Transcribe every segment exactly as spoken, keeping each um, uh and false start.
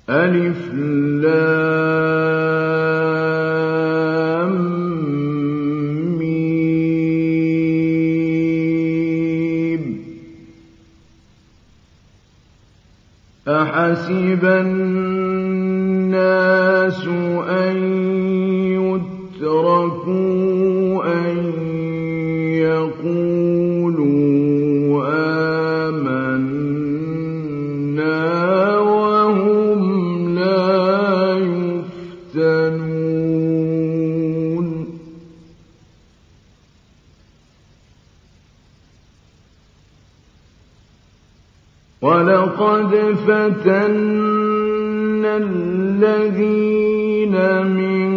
ألف لام ميم. أحسب الناس أن يتركوا أن يقولوا آمنا وهم لا يفتنون. ولقد فتنا الذين من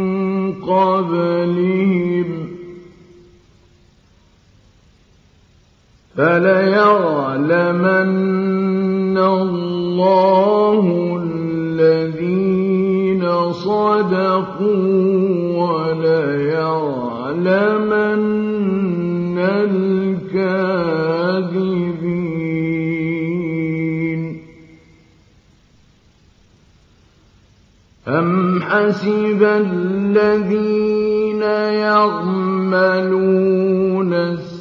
قبلهم فليعلمن الله الذين صدقوا وليعلمن الكاذبين. أم حسب الذين يعملون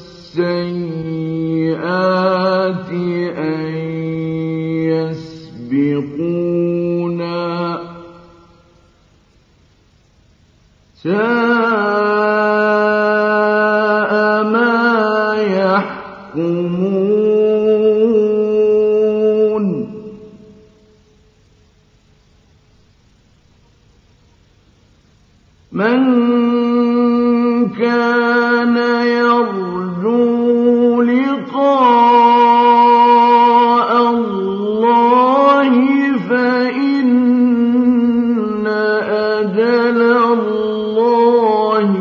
السيئات أن يسبقونا ساء ما يحكمون. من كان يرجو لقاء الله فإن أجل الله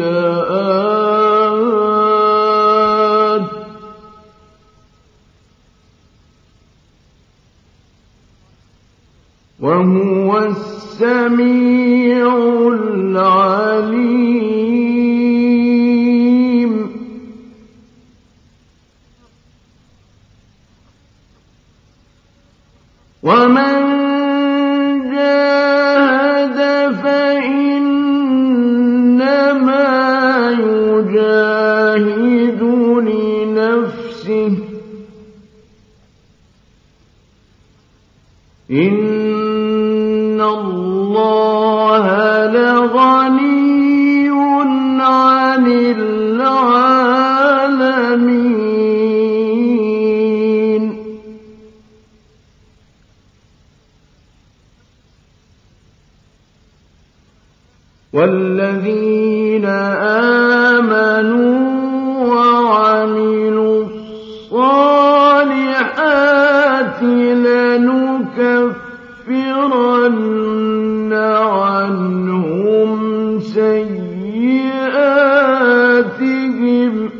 لآت. وهو السميع العليم. ومن جاهد فإنما يجاهد لنفسه إن الله لغني عن العالمين. والذين آمنوا وعملوا الصالحات لنكفرن عنهم سيئاتهم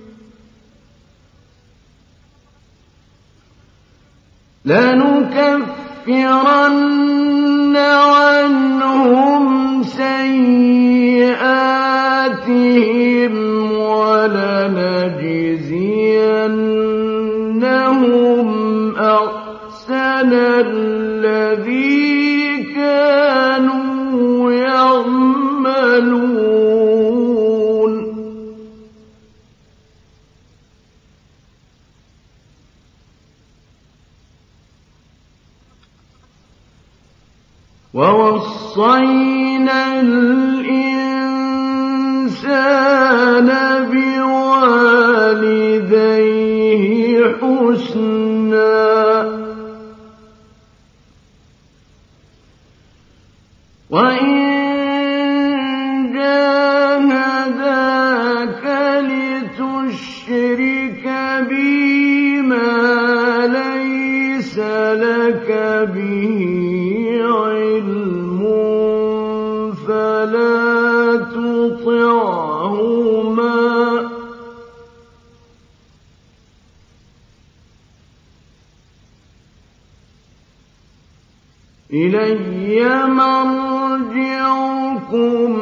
لنكفرن عنهم سيئاتهم ولنجزينهم أحسن الذي كانوا يعملون. ووصينا الإنسان بوالديه حسنا وإن جاهداك لتشرك بي ما ليس لك به علم فلا تطعهما إلي مرجعكم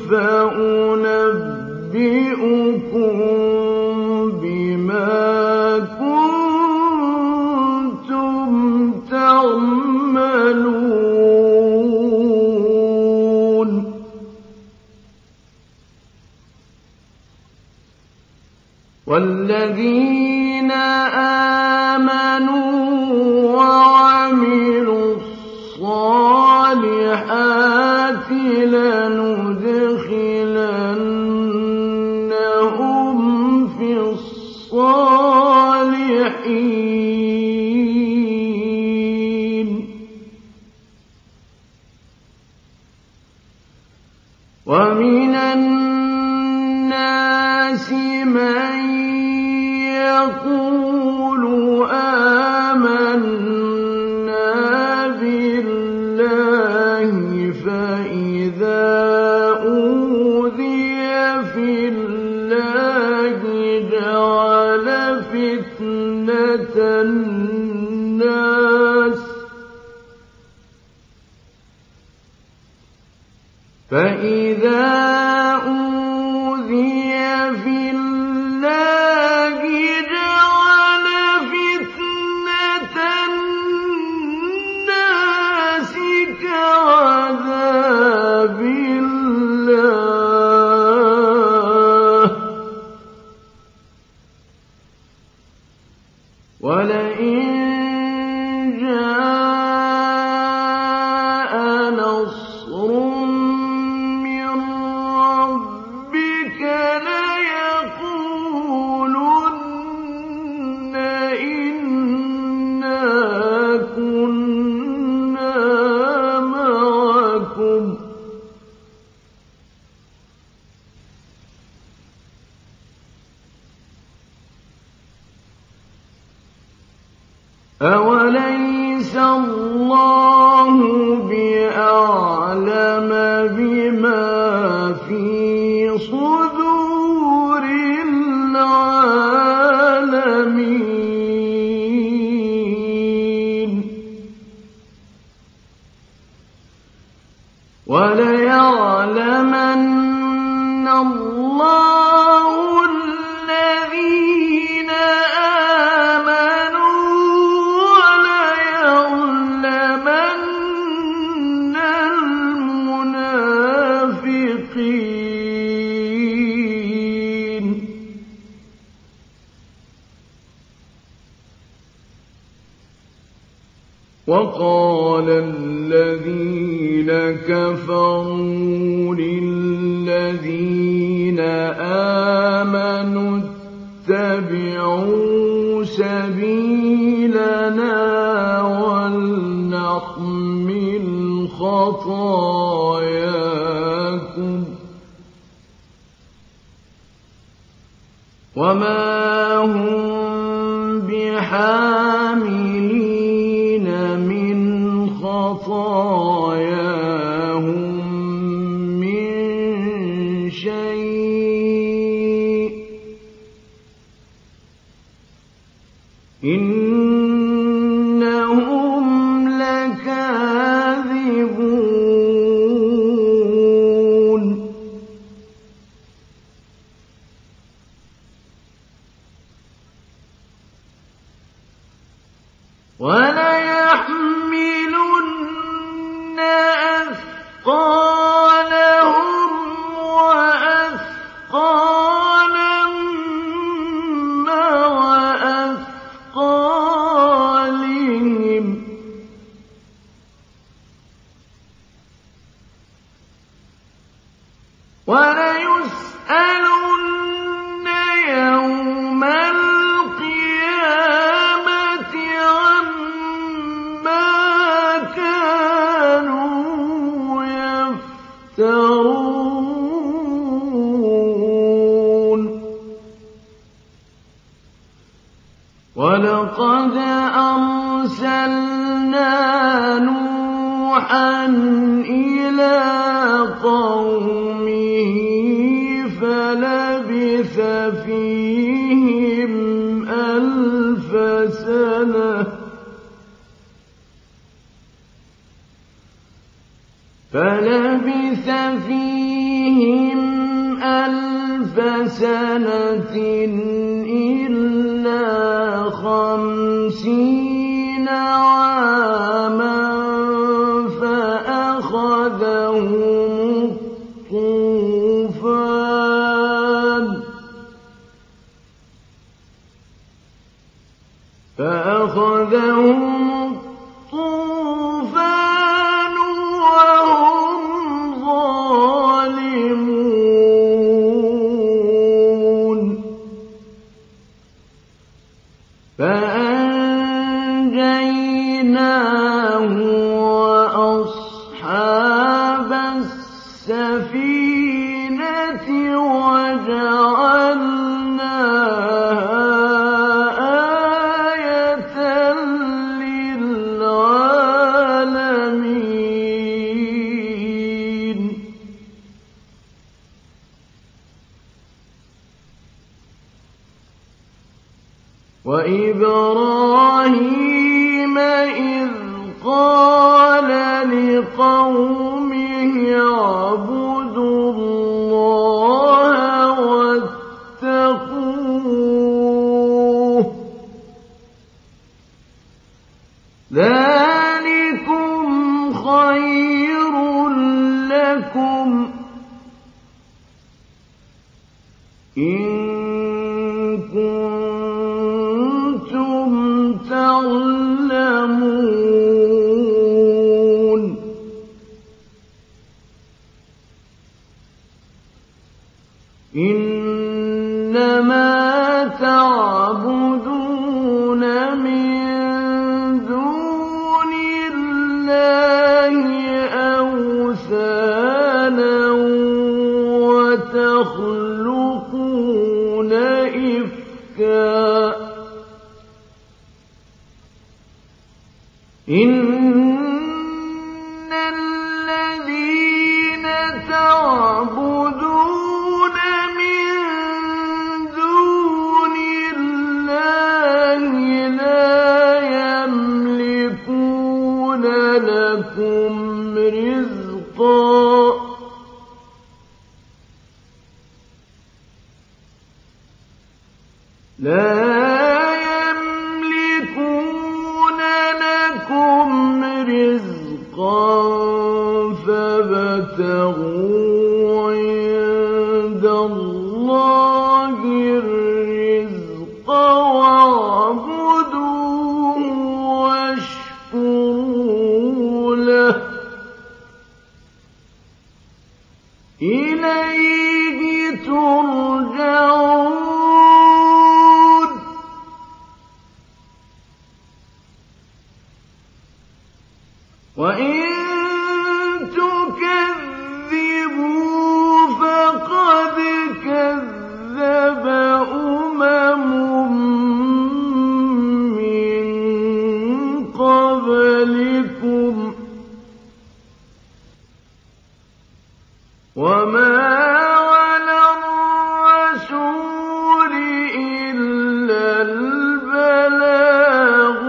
فأنبئكم بما كنتم تعملون. والذين آمنوا وعملوا الصالحات لندخلنهم في الصالحين ومن الناس من يقول آمنا بالله فإذا أوذي في الله جعل فتنة الناس فإذا أوذي في الله جعل فتنة الناس كعذاب الله ولئن جاء نصر من ربك ليقولن إنا كنا معكم أوليس الله بأعلم بما في صدور العالمين وليعلمن الله الذين آمنوا وليعلمن المنافقين وقال الذين كفروا للذين آمنوا اتبعوا سبيلنا ولنحمل خطاياكم وما هم بحاملين من خطاياهم من شيء إنهم لكاذبون وليحملن أثقالهم وأثقالا مع أثقالهم وليسألن يوم القيامة عما كانوا يفترون ولقد أرسلنا نوحا إلى قومه فلبث فيهم ألف سنة فلبث فيهم ألف سنة إلا خمسين عاما فأخذهم الطوفان وإبراهيم إذ قال لقومه اعبدوا الله واتقوه ذلكم خير لكم إن كنتم تعلمون إنما تعبدون من دون الله أوثانا وتخلقون إفكا إن الذين تعبدون من دون الله لا يملكون لكم رزقا لا يملكون لكم رزقا فابتغوا عند الله الرزق واعبدوه واشكروا له إليه ترجعون وإن تكذبوا فقد كذب أمم من قبلكم وما على الرسول إلا البلاغ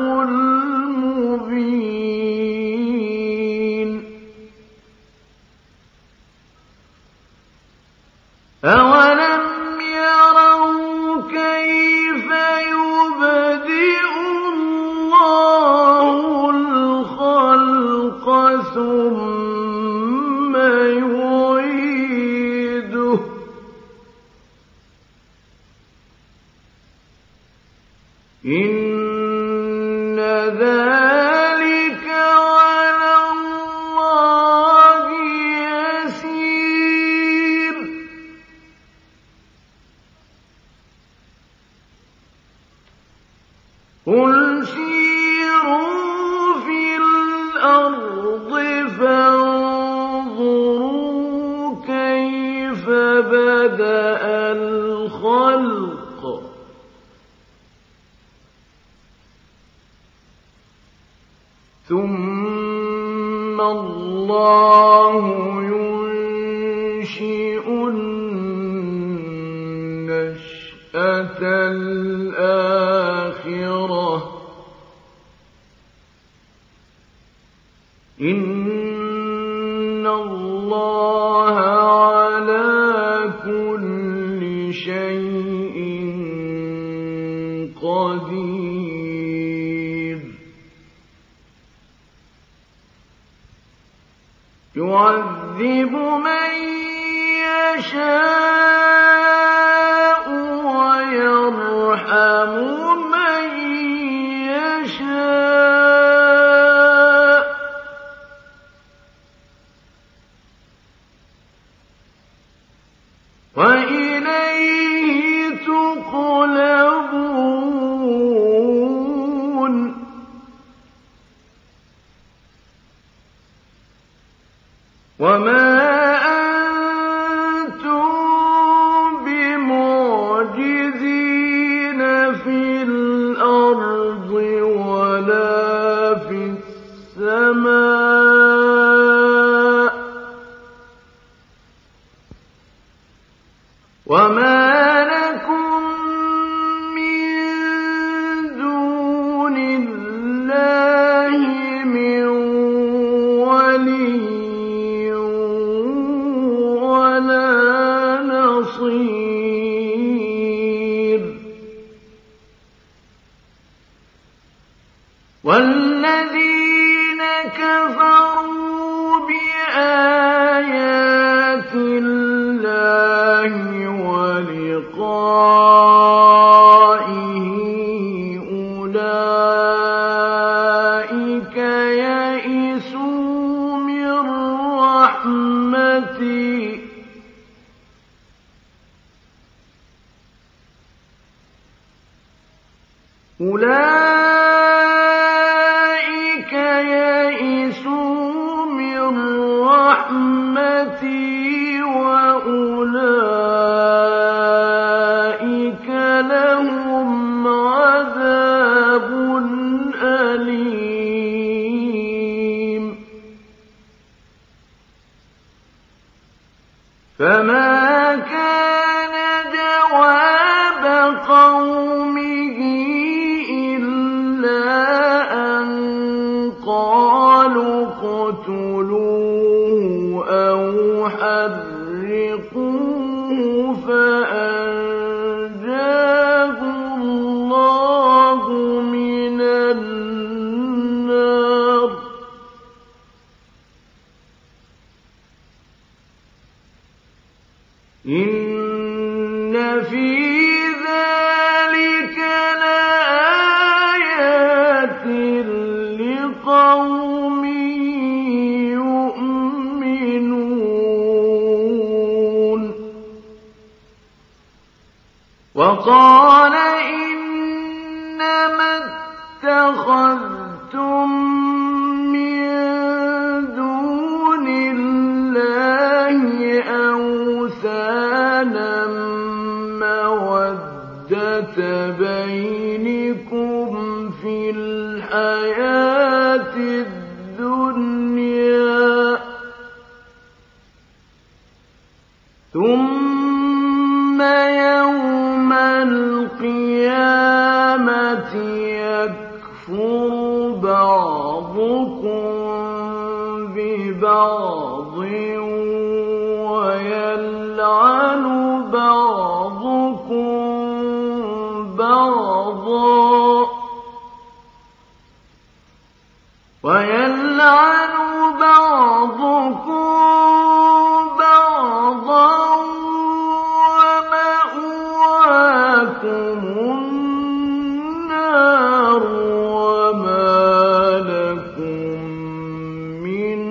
المبين أولم يروا كيف يبدئ الله الخلق ثم يعيده إن ذلك على الله يسير قل سيروا في الأرض فانظروا كيف بدأ الخلق ثم الله ينشئ النشأة الآخرة إن الله على كل شيء قدير يعذب من يشاء ويرحم من يشاء وإليه تقلبون وما أنتم بمعجزين في الأرض ولا في السماء وما لكم من والذين كفروا بآيات الله ولقائه أولئك يئسوا من رحمتي أولئك يئسوا من رحمتي وأولئك لهم عذاب أليم فما كان جواب قومه قالوا اقتلوه أو حرقوه فأنجاه الله من النار إن في قوم يؤمنون وقال إنما اتخذتم من دون الله أوثانا مودة بينكم في الحياة الدنيا ثم يوم القيامة يكفر بعضكم ببعض ويلعن بعضكم بعضا ويلعن بعضكم بعضا ومأواكم النار وما لكم من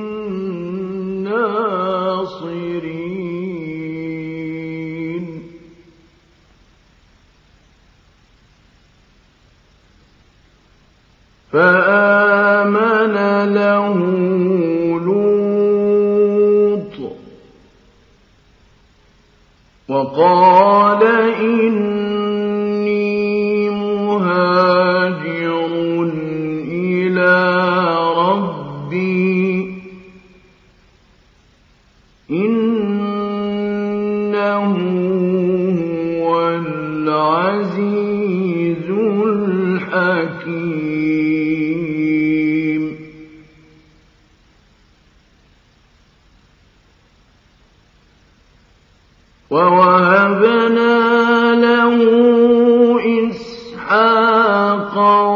ناصرين فآمن له لوط وقال إني مهاجر إلى ربي إنه هو العزيز الحكيم ووهبنا له إسحاق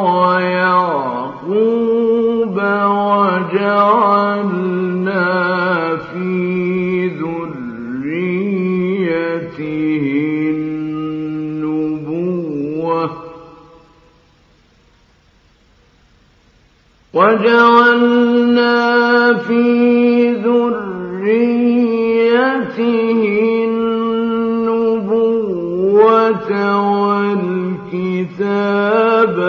ويعقوب وجعلنا في ذريته النبوة وجعلنا في ذريته والكتاب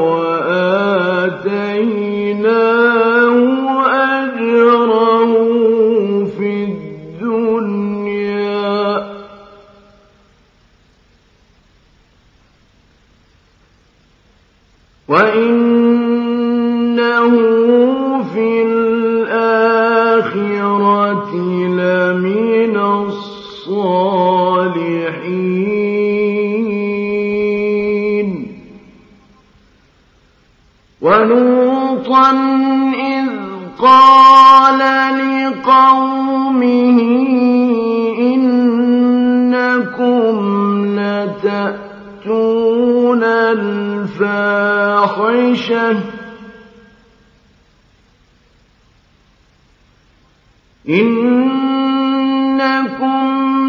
وآتيناه أجره في الدنيا وإنه في الآخرة لمن الصالحين ولوطا إذ قال لقومه إنكم لتأتون الفاحشة إنكم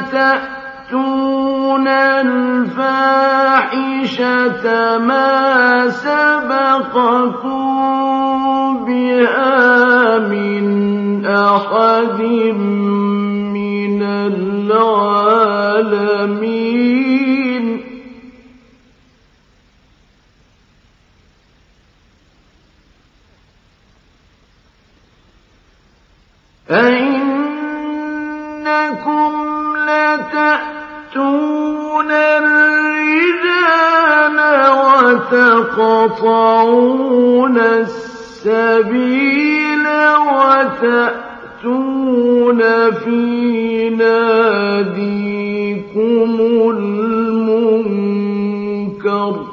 لتأتون الفاحشة ما سبقكم بها من أحد من العالمين أئنكم لتأتون الرجال وتقطعون السبيل وتأتون في ناديكم المنكر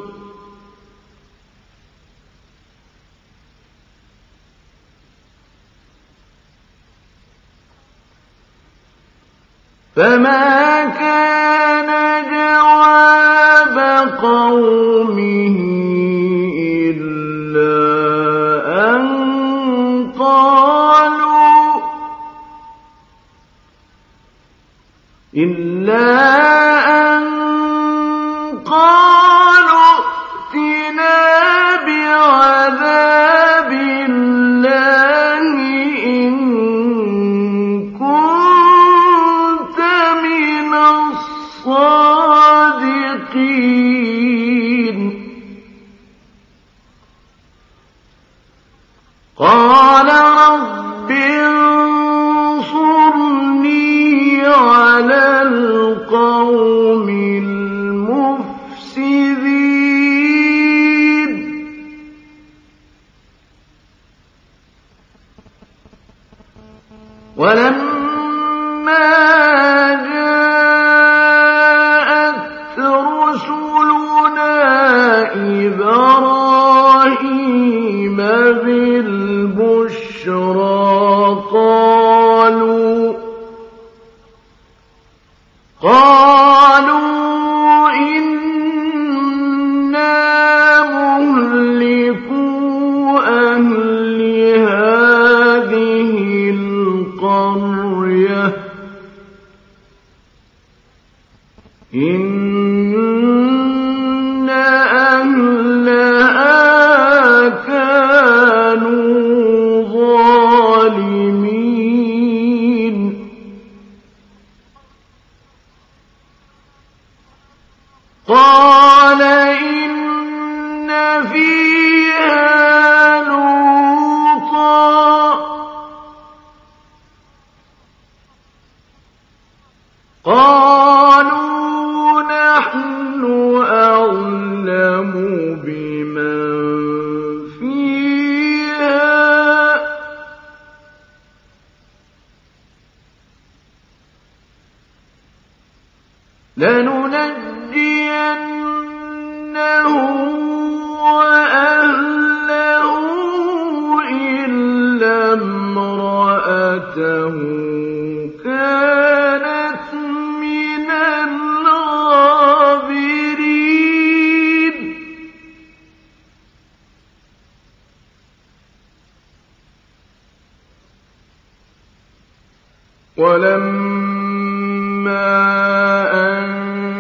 فما كان جواب قومه إلا أن قالوا إلا أن قالوا ائتنا بعذاب الله إن كنت من الصادقين قال رب انصرني على القوم المفسدين ولما جاءت رسلنا إبراهيم بالبشرى قالوا قالوا إنا مهلكو أهل هذه القرية إن أهلها كانوا ظالمين قال إن فيها لوطا قالوا نحن أعلم بمن فيها لننجينه وأهله إلا امرأته كانت من الغابرين ولما أن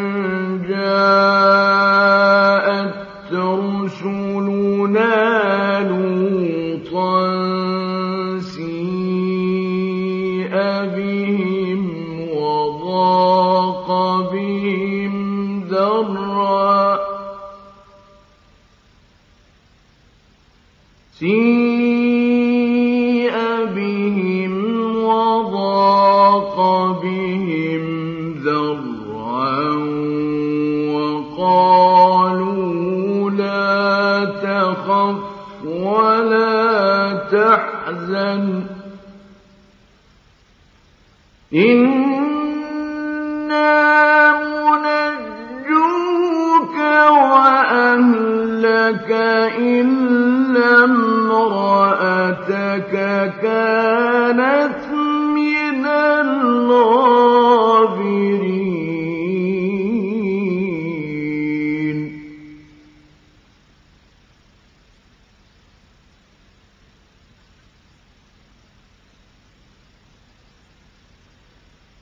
جاءت رسلنا لوطا سيء بهم وضاق بهم ذرعا سيء بهم وضاق بهم ذرعا وقالوا لا تخف ولا تحزن إنا منجوك وأهلك إلا امرأتك كانت من الغابرين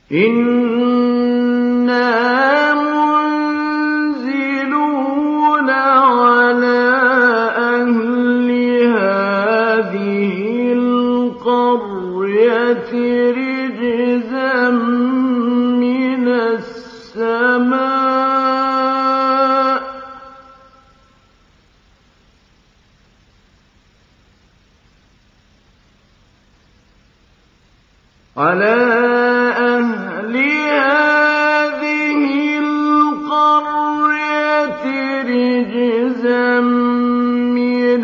إِنَّا مُنزِلُونَ عَلَىٰ أَهْلِ هَٰذِهِ الْقَرْيَةِ رِجْزًا مِّنَ السَّمَاءِ ۖ عَلَىٰ أَهْلِ هَٰذِهِ الْقَرْيَةِ رِجْزًا مِّنَ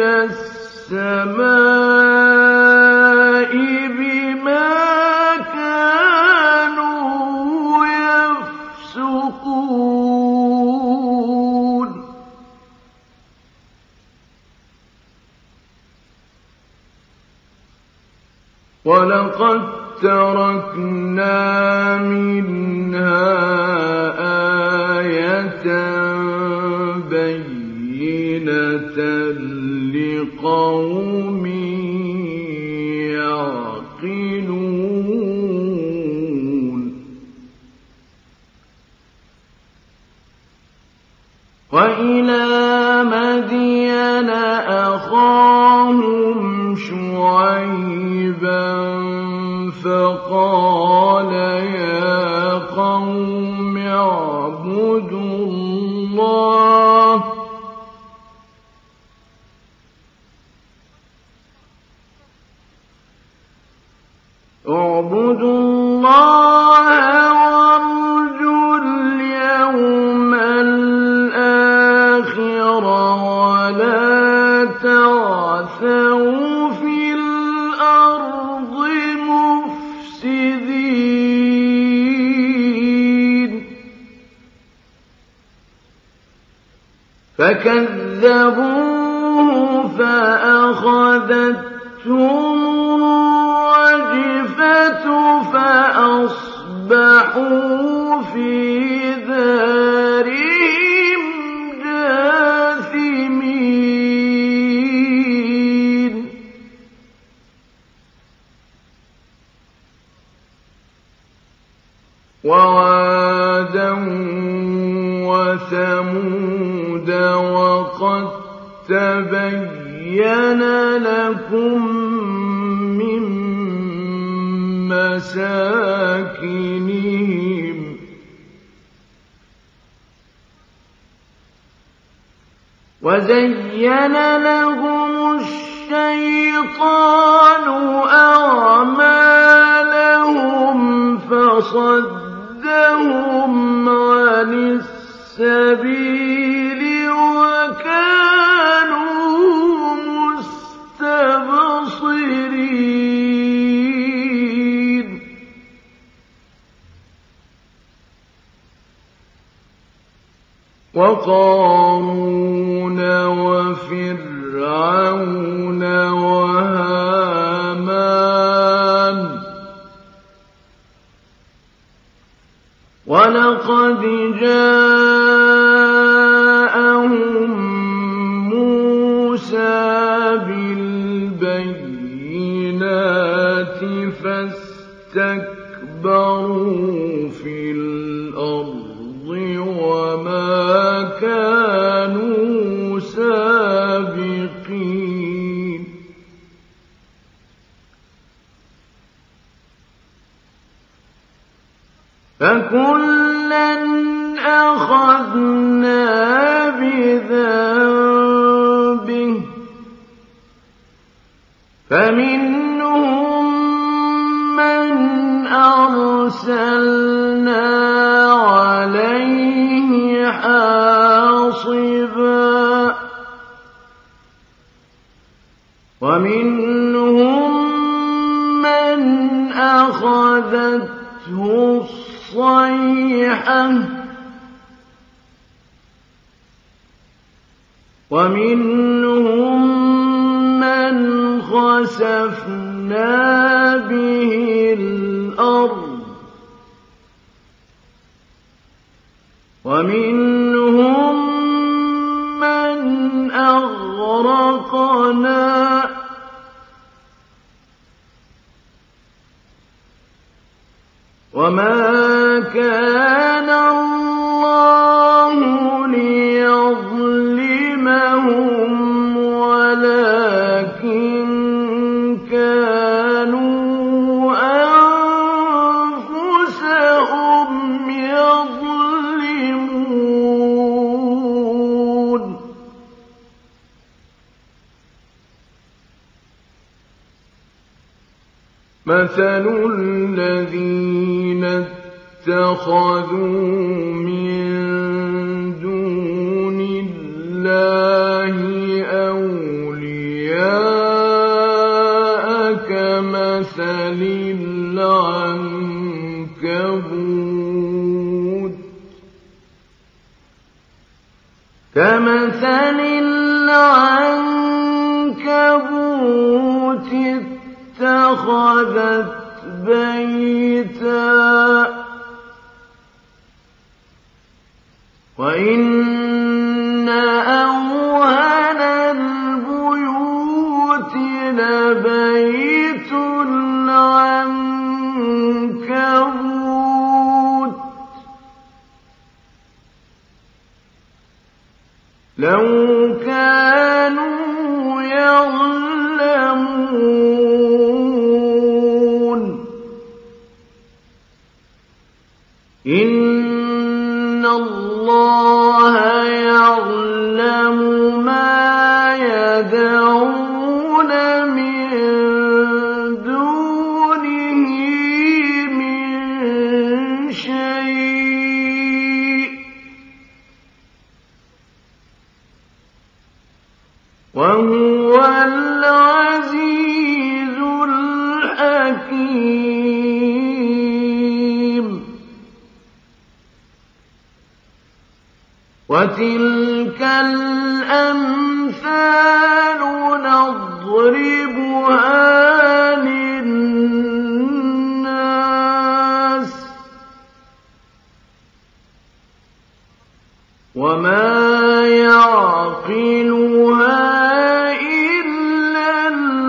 السَّمَاءِ بِمَا كَانُوا يَفْسُقُونَ وَلَقَدْ تَرَكْنَا مِنْهَا آيَةً بَيِّنَةً لِقَوْمٍ يَعْقِلُونَ وَإِلَىٰ مَدْيَنَ أَخَاهُمْ شُعَيْبًا فَقَالَ يَا قَوْمِ اعْبُدُوا اللَّهَ اعْبُدُوا اللَّهَ وَارْجُوا الْيَوْمَ الْآخِرَ وَلَا تَعْثَوْا فِي الْأَرْضِ مُفْسِدِينَ فَكَذَّبُوهُ فَأَخَذَتْهُمُ الرَّجْفَةُ فَأَصْبَحُوا فِي دَارِهِمْ جَاثِمِينَ وَعَادًا وَثَمُودَ وَقَد تَّبَيَّنَ لَكُم مِّن مَّسَاكِنِهِمْ ۖ وَزَيَّنَ لَهُمُ الشَّيْطَانُ أَعْمَالَهُمْ فَصَدَّهُمْ عَنِ السَّبِيلِ وَكَانُوا مُسْتَبْصِرِينَ وَقَارُونَ وَفِرْعَوْنَ وَهَامَانَ وَلَقَدْ جَاءَهُم مُّوسَىٰ بِالْبَيِّنَاتِ فَاسْتَكْبَرُوا فِي الْأَرْضِ وَمَا كَانُوا سَابِقِينَ فَكُلًّا أَخَذْنَا بِذَنبِهِ فَمِنْهُم مَّنْ أَرْسَلْنَا عَلَيْهِ حَاصِبًا وَمِنْهُم مَّنْ أَخَذَتْهُ الصَّيْحَةُ وَمِنْهُم مَّنْ خَسَفْنَا بِهِ الْأَرْضَ وَمِنْهُم مَّنْ أَغْرَقْنَا ۚ وما كان الله ليظلمهم ولكن كانوا أنفسهم يظلمون مثل الذين اتخذوا من دون الله أولياء كمثل العنكبوت كمثل العنكبوت اتخذت بيتا وإن أوهن البيوت لبيت العنكبوت لو كانوا يعلمون إن الله يعلم ما يدعون من دونه من شيء وهو العزيز الحكيم وتلك الأمثال نضربها للناس وما يعقلها إلا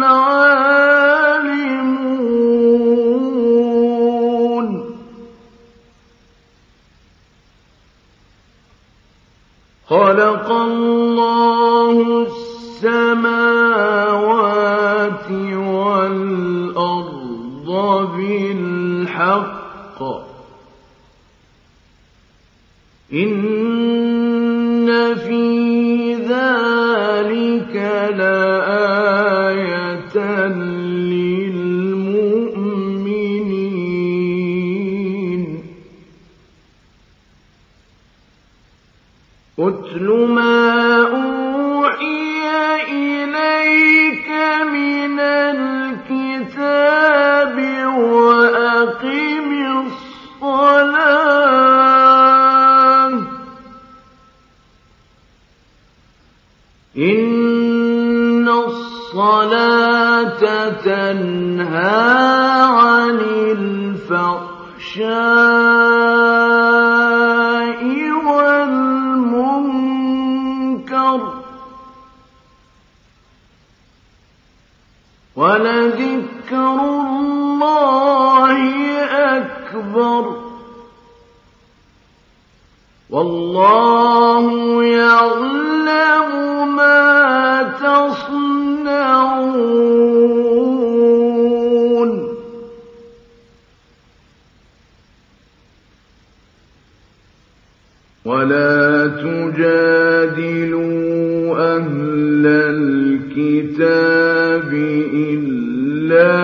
العالمون خلق الله السماوات والأرض بالحق إن في ذلك لآية للمؤمنين اتل ما أوحي إليك من الكتاب وأقم الصلاة إن الصلاة تنهى عن الفحشاء والمنكر ولذكر الله أكبر والله يعلم ما تصنعون ولا تجادلوا أهل الكتاب إلا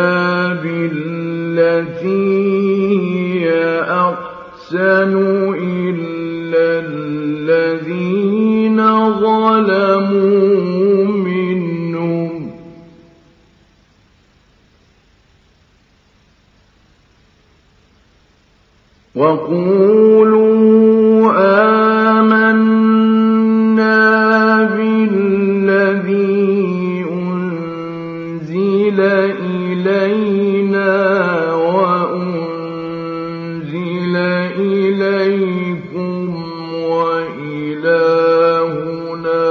بالتي هي أحسن إلا الذين ظلموا منهم وقولوا آمنا بالذي أنزل إلينا وأنزل إليكم وإلهنا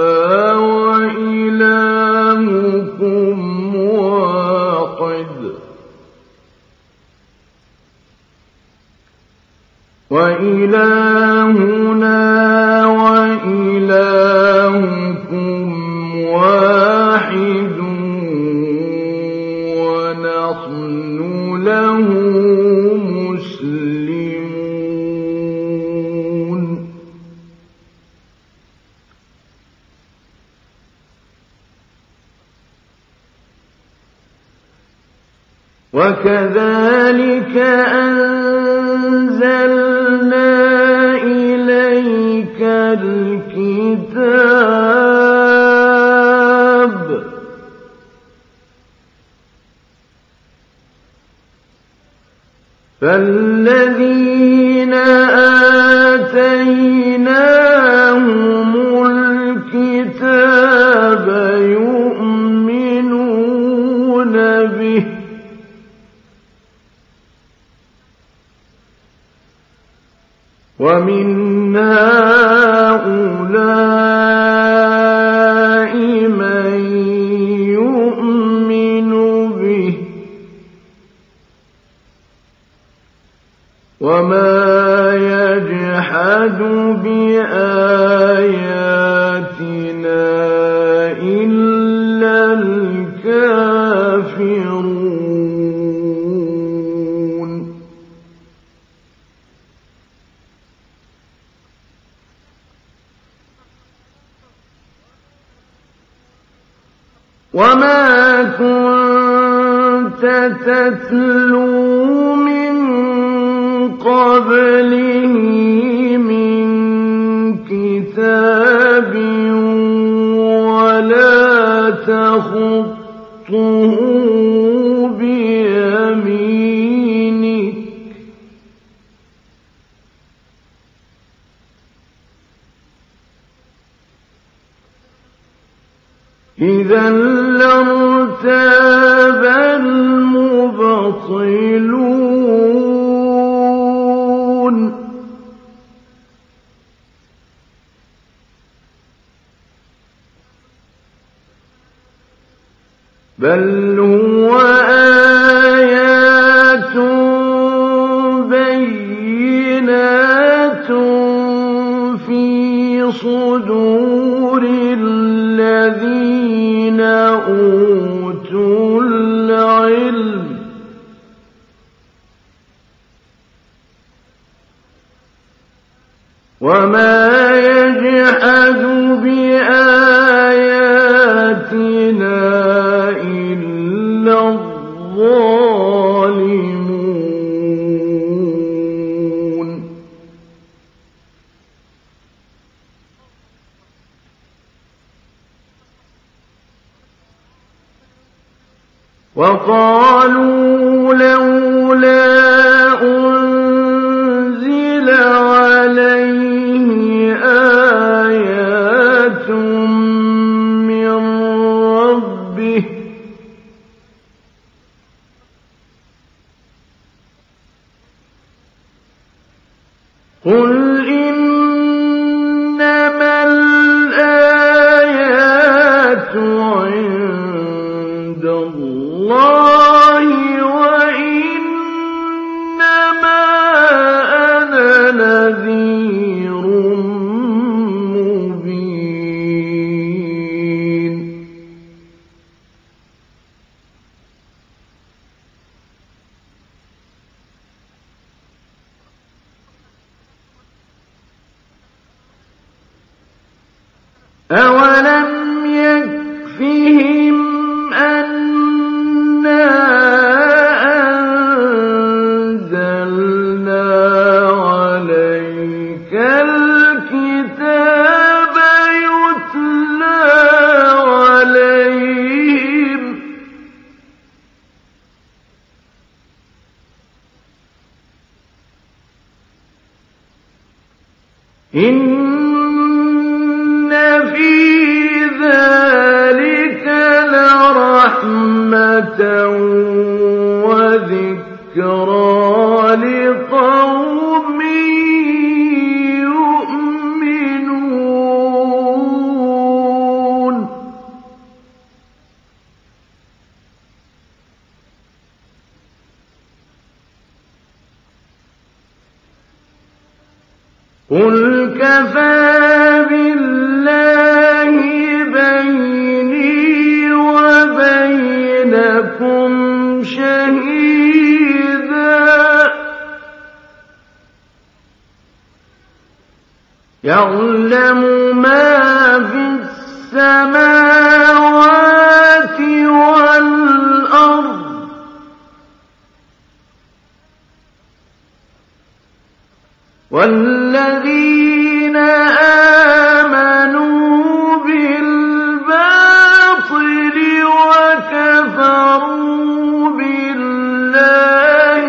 وإلهكم واحد وإلهنا وإلهكم واحد ونحن له مسلمون. وكذلك أنزلنا إليك الكتاب فالذين آتيناهم الكتاب يؤمنون به ومن هؤلاء من يؤمن به وما يجحد بآياتنا إلا الكافرون. وما كنت تتلو من قبله من كتاب ولا تخطه بيمينك إذا لارتاب المبطلون. بل هو آيات بينات في صدور الذين أوتوا العلم وما يجحد بآياتنا إلا الظالمون. وقالوا لولا أنزل عليه آيات من ربه قل إنما الآيات عند الله وإنما أنا نذير مبين. أولم يكفهم أنا أنزلنا عليك الكتاب يتلى عليهم إن في ذلك لرحمة وذكرى لقوم يؤمنون. قُلْ كَفَىٰ بِاللَّهِ بَيْنِي وَبَيْنَكُمْ شَهِيدًا يَعْلَمُ مَا فِي السَّمَاوَاتِ وَالْأَرْضِ وَالَّذِينَ آمَنُوا بِالْبَاطِلِ وَكَفَرُوا بِاللَّهِ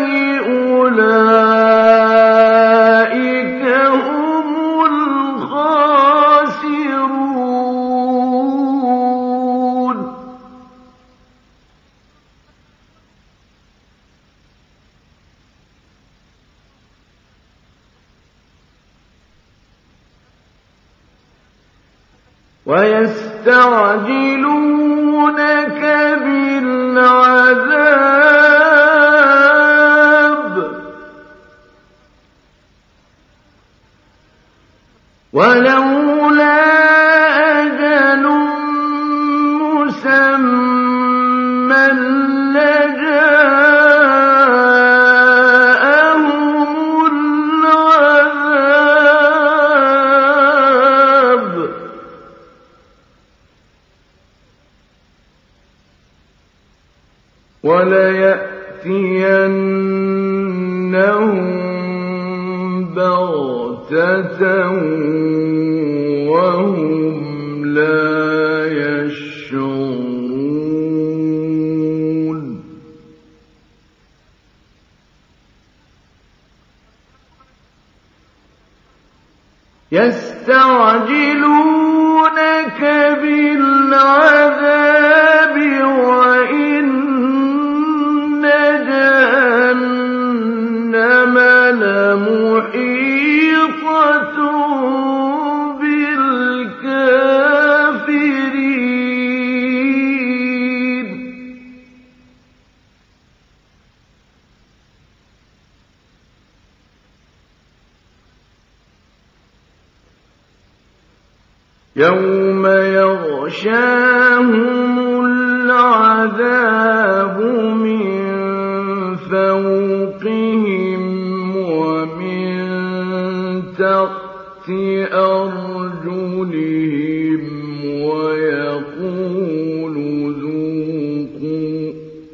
أُولَٰئِكَ هُمُ الْخَاسِرُونَ. وَيَسْتَعْجِلُونَكَ بِالْعَذَابِ وَلَوْلَا أَجَلٌ مُّسَمًّى لَّجَاءَهُمُ الْعَذَابُ وَلَيَأْتِيَنَّهُم بَغْتَةً وَهُمْ لَا يَشْعُرُونَ. يَسْتَعْجِلُونَكَ بِالْعَذَابِ وَإِنَّ جَهَنَّمَ لَمُحِيطَةٌ بِالْكَافِرِينَ. يَوْمَ يَغْشَاهُمُ الْعَذَابُ مِن فَوْقِهِمْ وَمِن تَحْتِ أَرْجُلِهِمْ وَيَقُولُ ذُوقُوا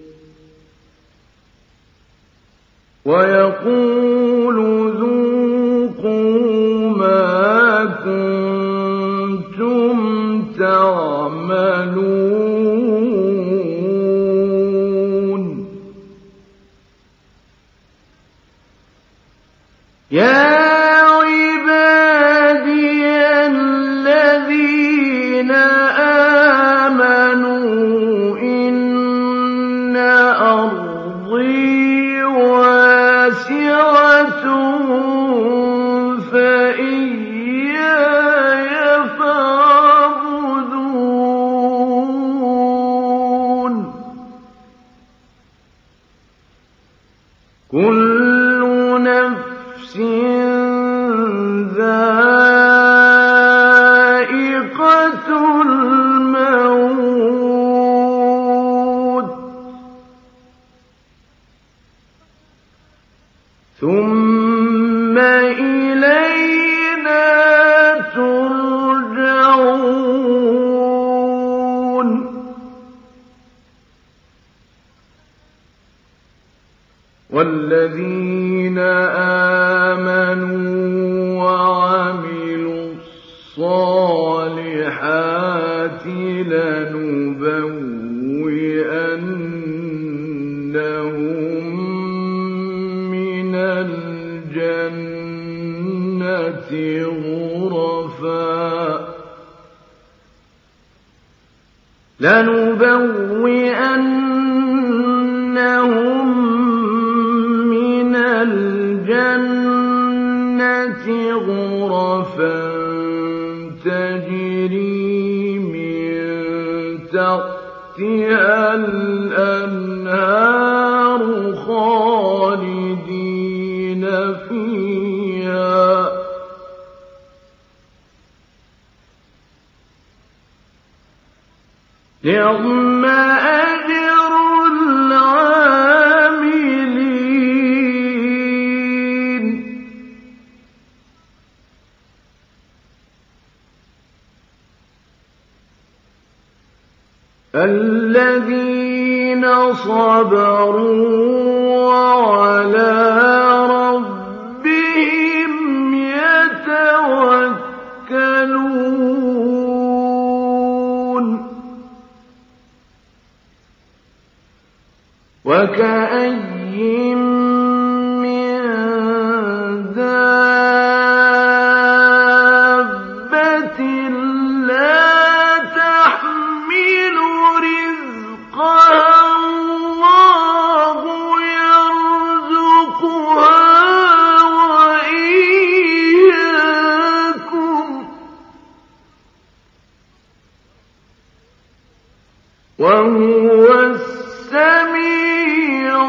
وَيَقُولُ ذُوقُوا مَا كُنتُمْ تَعْمَلُونَ. يَا عِبَادِيَ الَّذِينَ آمَنُوا إِنَّ أَرْضِي وَاسِعَةٌ فَإِيَّايَ فَاعْبُدُونِ. كُلُّ نَفْسٍ ذَائِقَةُ الْمَوْتِ ثُمَّ إِلَيْنَا تُرْجَعُونَ. وَالَّذِينَ آمَنُوا وَعَمِلُوا الصَّالِحَاتِ لَنُبَوِّئَنَّهُم مِّنَ الْجَنَّةِ غُرَفًا لَنُبَوِّئَنَّهُم مِّنَ الْجَنَّةِ غُرَفًا تَجْرِي مِن تَحْتِهَا الْأَنْهَارُ خَالِدِينَ فِيهَا نعم أجر العاملين الذين صبروا وعلى ربهم يتوكلون وكأي من دابة لا تحمل رزقها الله يرزقها وإياكم وهو السميع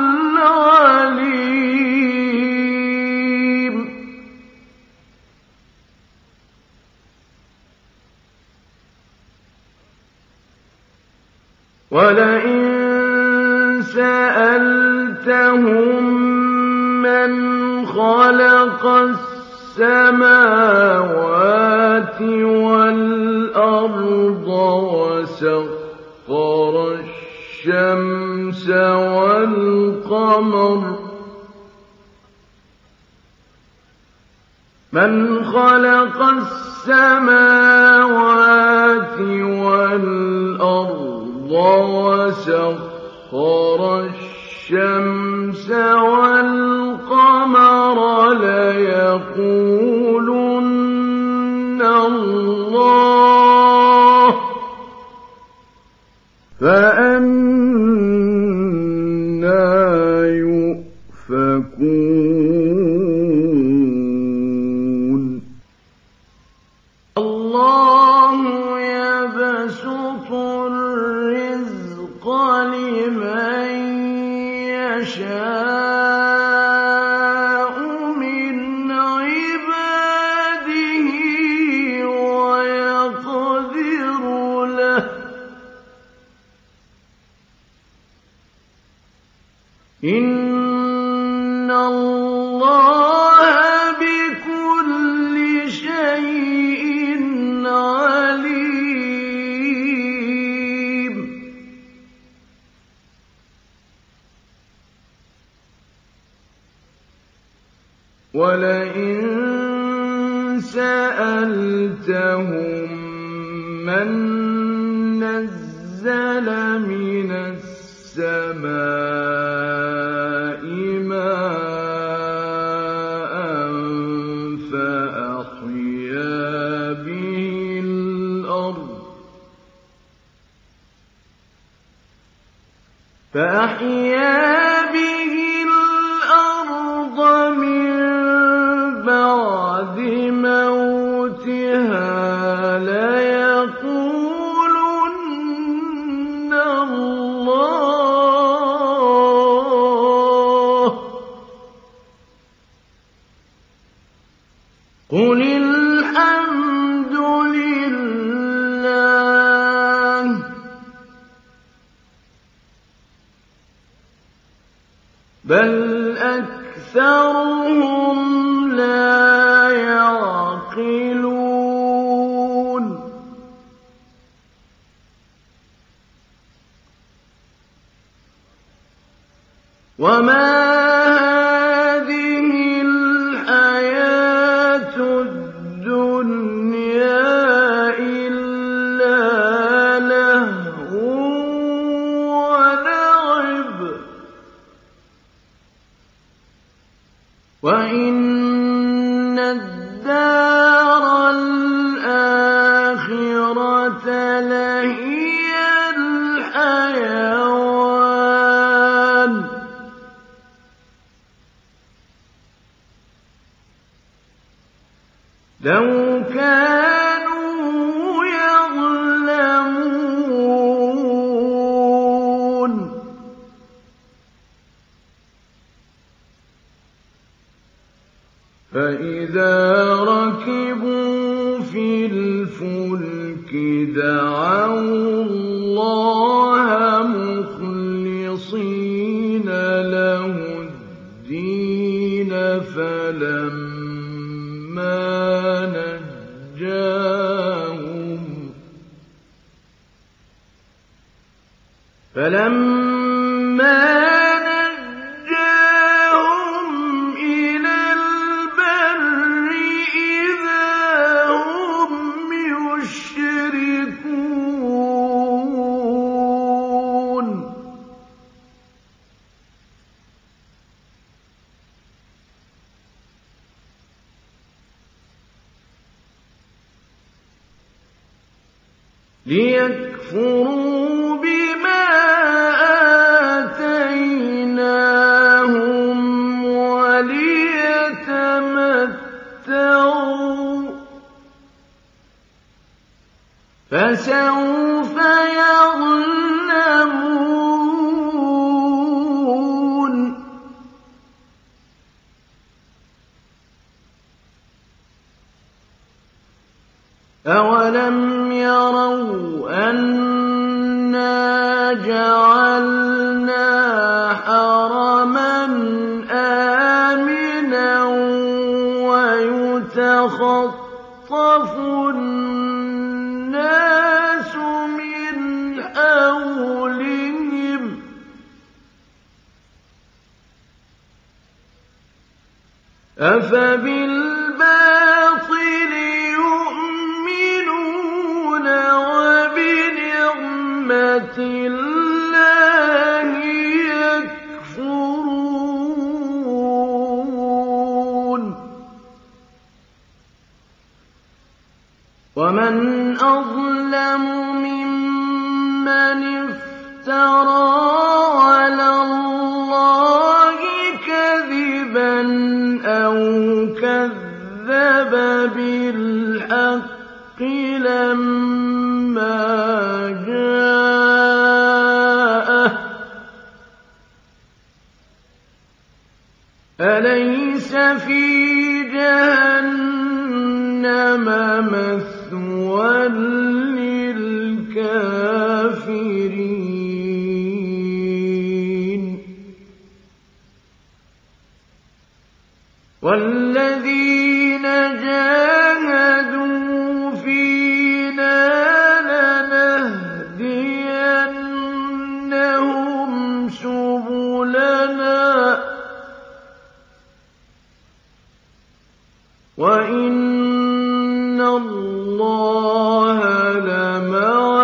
العليم ولئن سألتهم من خلق السماوات والأرض وسخر الشمس والقمر من خلق السماوات والأرض وسخر الشمس والقمر ليقولن الله فأنى يؤفكون الله يبسط الرزق لمن يشاء من عباده ويقدر له إن الله بكل شيء عليم ولئن سألتهم من نزل من السماء ماء فأحيا به الأرض فأحيا به الأرض من بعد موتها ليقولن الله قل الحمد لله بل أكثرهم لا يعقلون وما هذه الحياة الدنيا إلا لهو ولعب وإن الدار الآخرة لهي الحيوان لو كانوا يعلمون فإذا ركبوا في الفلك دعوا الله له الدين فلما نجاهم فلما نجاهم إلى البر إذا هم يشركون ليكفروا بما آتيناهم وليتمتعوا فسوف يعلمون أولم يروا أنا جعلنا حرما آمنا ويتخطف الناس من حولهم أفبالباطل يؤمنون وبنعمة الله يكفرون ومن أظلم ممن افترى على الله كذبا أو كذب بالحق لما جاءه أليس في جهنم مثوى للكافرين والذين جاهدوا فينا لنهدينهم سبلنا وإن الله لمع